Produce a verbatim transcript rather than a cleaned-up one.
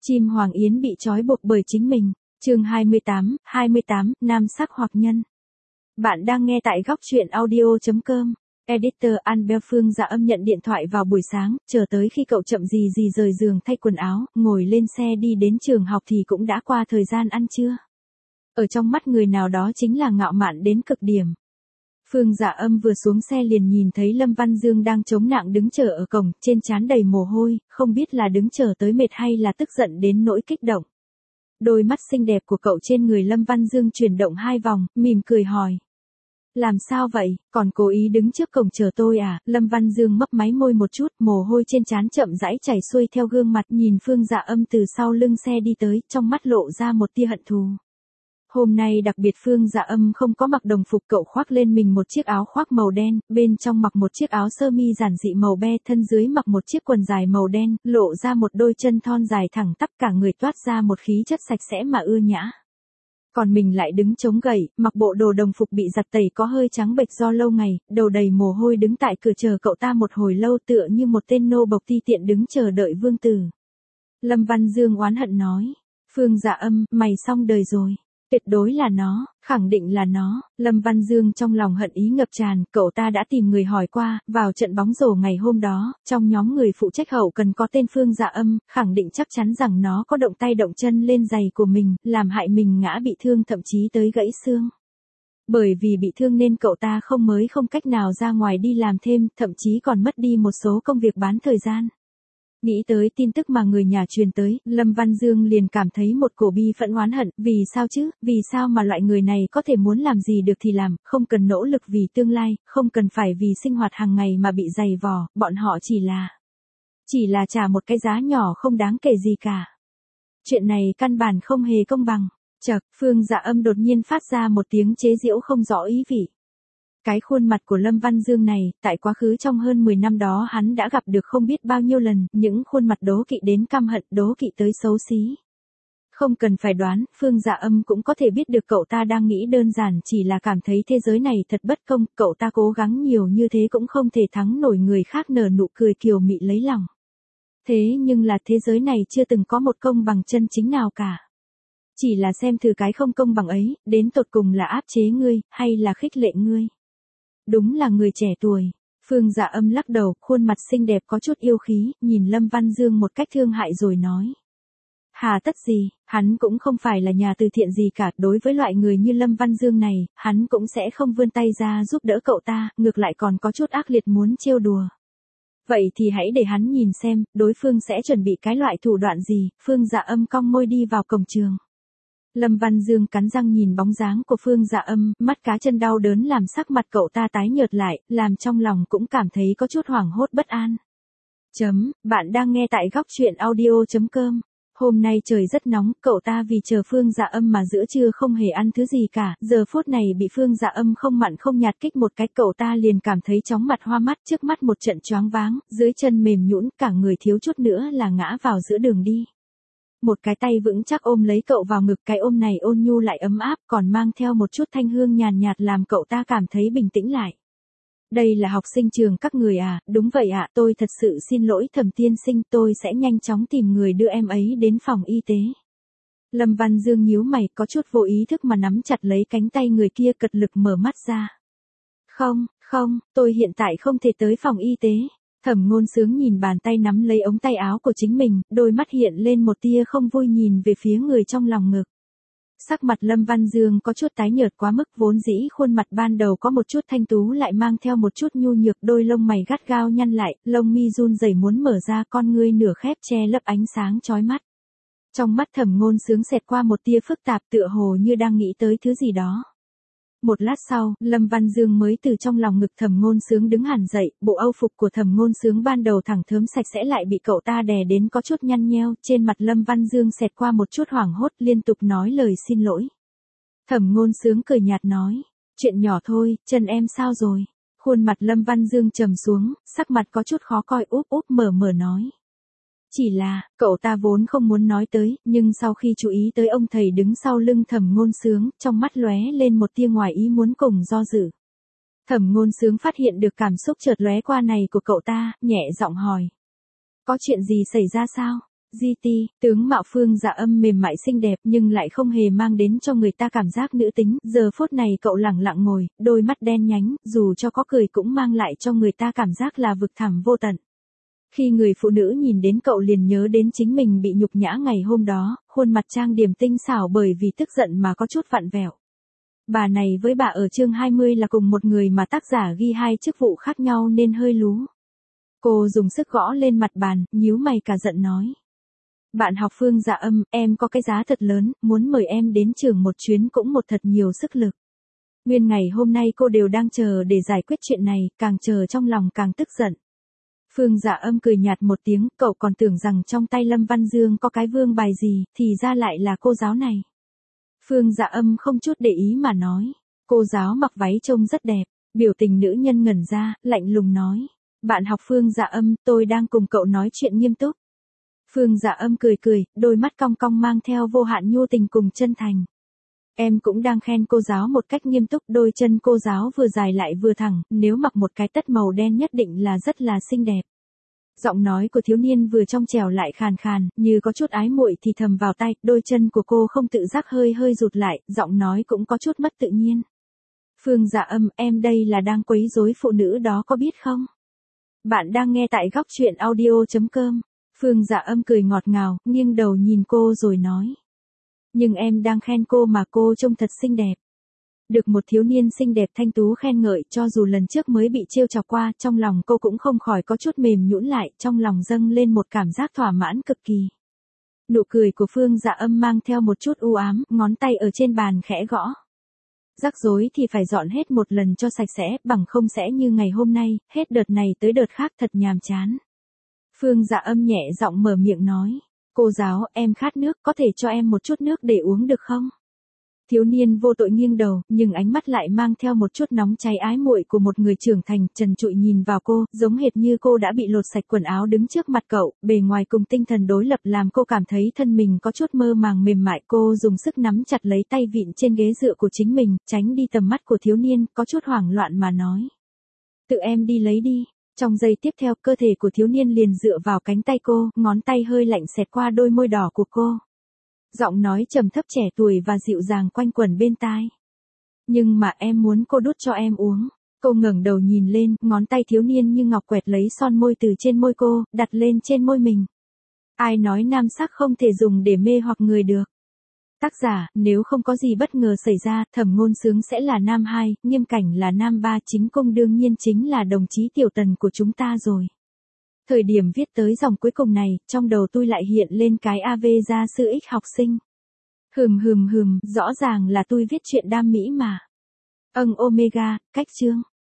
Chim Hoàng Yến bị trói buộc bởi chính mình. Chương hai mươi tám, hai mươi tám, nam sắc hoặc nhân. Bạn đang nghe tại góc truyện audio chấm com. Editor Albert. Phương Dạ Âm nhận điện thoại vào buổi sáng, chờ tới khi cậu chậm gì gì rời giường thay quần áo, ngồi lên xe đi đến trường học thì cũng đã qua thời gian ăn trưa. Ở trong mắt người nào đó chính là ngạo mạn đến cực điểm. Phương Dạ Âm vừa xuống xe liền nhìn thấy Lâm Văn Dương đang chống nạng đứng chờ ở cổng, trên trán đầy mồ hôi, không biết là đứng chờ tới mệt hay là tức giận đến nỗi kích động. Đôi mắt xinh đẹp của cậu trên người Lâm Văn Dương chuyển động hai vòng, mỉm cười hỏi. Làm sao vậy, còn cố ý đứng trước cổng chờ tôi à? Lâm Văn Dương mấp máy môi một chút, mồ hôi trên trán chậm rãi chảy xuôi theo gương mặt, nhìn Phương Dạ Âm từ sau lưng xe đi tới, trong mắt lộ ra một tia hận thù. Hôm nay đặc biệt Phương Dạ Âm không có mặc đồng phục, cậu khoác lên mình một chiếc áo khoác màu đen, bên trong mặc một chiếc áo sơ mi giản dị màu be, thân dưới mặc một chiếc quần dài màu đen, lộ ra một đôi chân thon dài thẳng tắp, cả người toát ra một khí chất sạch sẽ mà ưa nhã. Còn mình lại đứng chống gậy, mặc bộ đồ đồng phục bị giặt tẩy có hơi trắng bệch do lâu ngày, đầu đầy mồ hôi đứng tại cửa chờ cậu ta một hồi lâu, tựa như một tên nô bộc ti tiện đứng chờ đợi vương tử. Lâm Văn Dương oán hận nói, Phương Dạ Âm, mày xong đời rồi. Tuyệt đối là nó, khẳng định là nó. Lâm Văn Dương trong lòng hận ý ngập tràn, cậu ta đã tìm người hỏi qua, vào trận bóng rổ ngày hôm đó, trong nhóm người phụ trách hậu cần có tên Phương Dạ Âm, khẳng định chắc chắn rằng nó có động tay động chân lên giày của mình, làm hại mình ngã bị thương, thậm chí tới gãy xương. Bởi vì bị thương nên cậu ta không mới không cách nào ra ngoài đi làm thêm, thậm chí còn mất đi một số công việc bán thời gian. Nghĩ tới tin tức mà người nhà truyền tới, Lâm Văn Dương liền cảm thấy một cổ bi phẫn oán hận, vì sao chứ, vì sao mà loại người này có thể muốn làm gì được thì làm, không cần nỗ lực vì tương lai, không cần phải vì sinh hoạt hàng ngày mà bị dày vò, bọn họ chỉ là, chỉ là trả một cái giá nhỏ không đáng kể gì cả. Chuyện này căn bản không hề công bằng. Chậc, Phương Dạ Âm đột nhiên phát ra một tiếng chế giễu không rõ ý vị. Cái khuôn mặt của Lâm Văn Dương này, tại quá khứ trong hơn mười năm đó hắn đã gặp được không biết bao nhiêu lần, những khuôn mặt đố kỵ đến căm hận, đố kỵ tới xấu xí. Không cần phải đoán, Phương Dạ Âm cũng có thể biết được cậu ta đang nghĩ đơn giản chỉ là cảm thấy thế giới này thật bất công, cậu ta cố gắng nhiều như thế cũng không thể thắng nổi người khác nở nụ cười kiều mị lấy lòng. Thế nhưng là thế giới này chưa từng có một công bằng chân chính nào cả. Chỉ là xem thử cái không công bằng ấy, đến tột cùng là áp chế ngươi, hay là khích lệ ngươi. Đúng là người trẻ tuổi. Phương Dạ Âm lắc đầu, khuôn mặt xinh đẹp có chút yêu khí, nhìn Lâm Văn Dương một cách thương hại rồi nói. Hà tất gì, hắn cũng không phải là nhà từ thiện gì cả, đối với loại người như Lâm Văn Dương này, hắn cũng sẽ không vươn tay ra giúp đỡ cậu ta, ngược lại còn có chút ác liệt muốn trêu đùa. Vậy thì hãy để hắn nhìn xem, đối phương sẽ chuẩn bị cái loại thủ đoạn gì. Phương Dạ Âm cong môi đi vào cổng trường. Lâm Văn Dương cắn răng nhìn bóng dáng của Phương Dạ Âm, mắt cá chân đau đớn làm sắc mặt cậu ta tái nhợt lại, làm trong lòng cũng cảm thấy có chút hoảng hốt bất an. Chấm, bạn đang nghe tại góc truyện audio chấm com. Hôm nay trời rất nóng, cậu ta vì chờ Phương Dạ Âm mà giữa trưa không hề ăn thứ gì cả, giờ phút này bị Phương Dạ Âm không mặn không nhạt kích một cái, cậu ta liền cảm thấy chóng mặt hoa mắt, trước mắt một trận choáng váng, dưới chân mềm nhũn, cả người thiếu chút nữa là ngã vào giữa đường đi. Một cái tay vững chắc ôm lấy cậu vào ngực, cái ôm này ôn nhu lại ấm áp, còn mang theo một chút thanh hương nhàn nhạt làm cậu ta cảm thấy bình tĩnh lại. Đây là học sinh trường các người à? Đúng vậy ạ, tôi thật sự xin lỗi Thẩm tiên sinh, tôi sẽ nhanh chóng tìm người đưa em ấy đến phòng y tế. Lâm Văn Dương nhíu mày, có chút vô ý thức mà nắm chặt lấy cánh tay người kia, cật lực mở mắt ra. Không, không, tôi hiện tại không thể tới phòng y tế. Thẩm Ngôn Sướng nhìn bàn tay nắm lấy ống tay áo của chính mình, đôi mắt hiện lên một tia không vui nhìn về phía người trong lòng ngực. Sắc mặt Lâm Văn Dương có chút tái nhợt quá mức, vốn dĩ khuôn mặt ban đầu có một chút thanh tú lại mang theo một chút nhu nhược, đôi lông mày gắt gao nhăn lại, lông mi run rẩy muốn mở ra, con ngươi nửa khép che lấp ánh sáng chói mắt. Trong mắt Thẩm Ngôn Sướng xẹt qua một tia phức tạp, tựa hồ như đang nghĩ tới thứ gì đó. Một lát sau, Lâm Văn Dương mới từ trong lòng ngực Thẩm Ngôn Sướng đứng hẳn dậy, bộ âu phục của Thẩm Ngôn Sướng ban đầu thẳng thớm sạch sẽ lại bị cậu ta đè đến có chút nhăn nheo, trên mặt Lâm Văn Dương xẹt qua một chút hoảng hốt, liên tục nói lời xin lỗi. Thẩm Ngôn Sướng cười nhạt nói, chuyện nhỏ thôi, chân em sao rồi? Khuôn mặt Lâm Văn Dương trầm xuống, sắc mặt có chút khó coi, úp úp mở mở nói. Chỉ là, cậu ta vốn không muốn nói tới, nhưng sau khi chú ý tới ông thầy đứng sau lưng Thẩm Ngôn Sướng, trong mắt lóe lên một tia ngoài ý muốn cùng do dự. Thẩm Ngôn Sướng phát hiện được cảm xúc chợt lóe qua này của cậu ta, nhẹ giọng hỏi. Có chuyện gì xảy ra sao? giê tê, tướng mạo Phương Dạ Âm mềm mại xinh đẹp nhưng lại không hề mang đến cho người ta cảm giác nữ tính, giờ phút này cậu lẳng lặng ngồi, đôi mắt đen nhánh, dù cho có cười cũng mang lại cho người ta cảm giác là vực thẳm vô tận. Khi người phụ nữ nhìn đến cậu liền nhớ đến chính mình bị nhục nhã ngày hôm đó, khuôn mặt trang điểm tinh xảo bởi vì tức giận mà có chút vặn vẹo. Bà này với bà ở chương hai mươi là cùng một người mà tác giả ghi hai chức vụ khác nhau nên hơi lú. Cô dùng sức gõ lên mặt bàn, nhíu mày cả giận nói. Bạn học Phương Dạ Âm, em có cái giá thật lớn, muốn mời em đến trường một chuyến cũng một thật nhiều sức lực. Nguyên ngày hôm nay cô đều đang chờ để giải quyết chuyện này, càng chờ trong lòng càng tức giận. Phương Dạ Âm cười nhạt một tiếng, cậu còn tưởng rằng trong tay Lâm Văn Dương có cái vương bài gì, thì ra lại là cô giáo này. Phương Dạ Âm không chút để ý mà nói. Cô giáo mặc váy trông rất đẹp, biểu tình nữ nhân ngẩn ra, lạnh lùng nói. Bạn học Phương Dạ Âm, tôi đang cùng cậu nói chuyện nghiêm túc. Phương Dạ Âm cười cười, đôi mắt cong cong mang theo vô hạn nhu tình cùng chân thành. Em cũng đang khen cô giáo một cách nghiêm túc, đôi chân cô giáo vừa dài lại vừa thẳng, nếu mặc một cái tất màu đen nhất định là rất là xinh đẹp. Giọng nói của thiếu niên vừa trong trẻo lại khàn khàn, như có chút ái muội thì thầm vào tai, đôi chân của cô không tự giác hơi hơi rụt lại, giọng nói cũng có chút mất tự nhiên. Phương Dạ Âm, em đây là đang quấy rối phụ nữ đó có biết không? Bạn đang nghe tại góc truyện audio chấm com. Phương Dạ Âm cười ngọt ngào, nghiêng đầu nhìn cô rồi nói. Nhưng em đang khen cô mà cô trông thật xinh đẹp. Được một thiếu niên xinh đẹp thanh tú khen ngợi, cho dù lần trước mới bị trêu chọc qua, trong lòng cô cũng không khỏi có chút mềm nhũn lại, trong lòng dâng lên một cảm giác thỏa mãn cực kỳ. Nụ cười của Phương Dạ Âm mang theo một chút u ám, ngón tay ở trên bàn khẽ gõ. Rắc rối thì phải dọn hết một lần cho sạch sẽ, bằng không sẽ như ngày hôm nay, hết đợt này tới đợt khác thật nhàm chán. Phương Dạ Âm nhẹ giọng mở miệng nói. Cô giáo, em khát nước, có thể cho em một chút nước để uống được không? Thiếu niên vô tội nghiêng đầu, nhưng ánh mắt lại mang theo một chút nóng cháy ái muội của một người trưởng thành, trần trụi nhìn vào cô, giống hệt như cô đã bị lột sạch quần áo đứng trước mặt cậu, bề ngoài cùng tinh thần đối lập làm cô cảm thấy thân mình có chút mơ màng mềm mại. Cô dùng sức nắm chặt lấy tay vịn trên ghế dựa của chính mình, tránh đi tầm mắt của thiếu niên, có chút hoảng loạn mà nói. Tự em đi lấy đi. Trong giây tiếp theo, cơ thể của thiếu niên liền dựa vào cánh tay cô, ngón tay hơi lạnh xẹt qua đôi môi đỏ của cô. Giọng nói trầm thấp trẻ tuổi và dịu dàng quanh quẩn bên tai. Nhưng mà em muốn cô đút cho em uống. Cô ngẩng đầu nhìn lên, ngón tay thiếu niên như ngọc quẹt lấy son môi từ trên môi cô, đặt lên trên môi mình. Ai nói nam sắc không thể dùng để mê hoặc người được. Tác giả, nếu không có gì bất ngờ xảy ra, Thẩm Ngôn Sướng sẽ là nam hai, Nghiêm Cảnh là nam ba, Chính Công đương nhiên chính là đồng chí Tiểu Tần của chúng ta rồi. Thời điểm viết tới dòng cuối cùng này, trong đầu tôi lại hiện lên cái a vê gia sư X học sinh. Hừm hừm hừm, rõ ràng là tôi viết chuyện đam mỹ mà. Âng Omega, cách chương.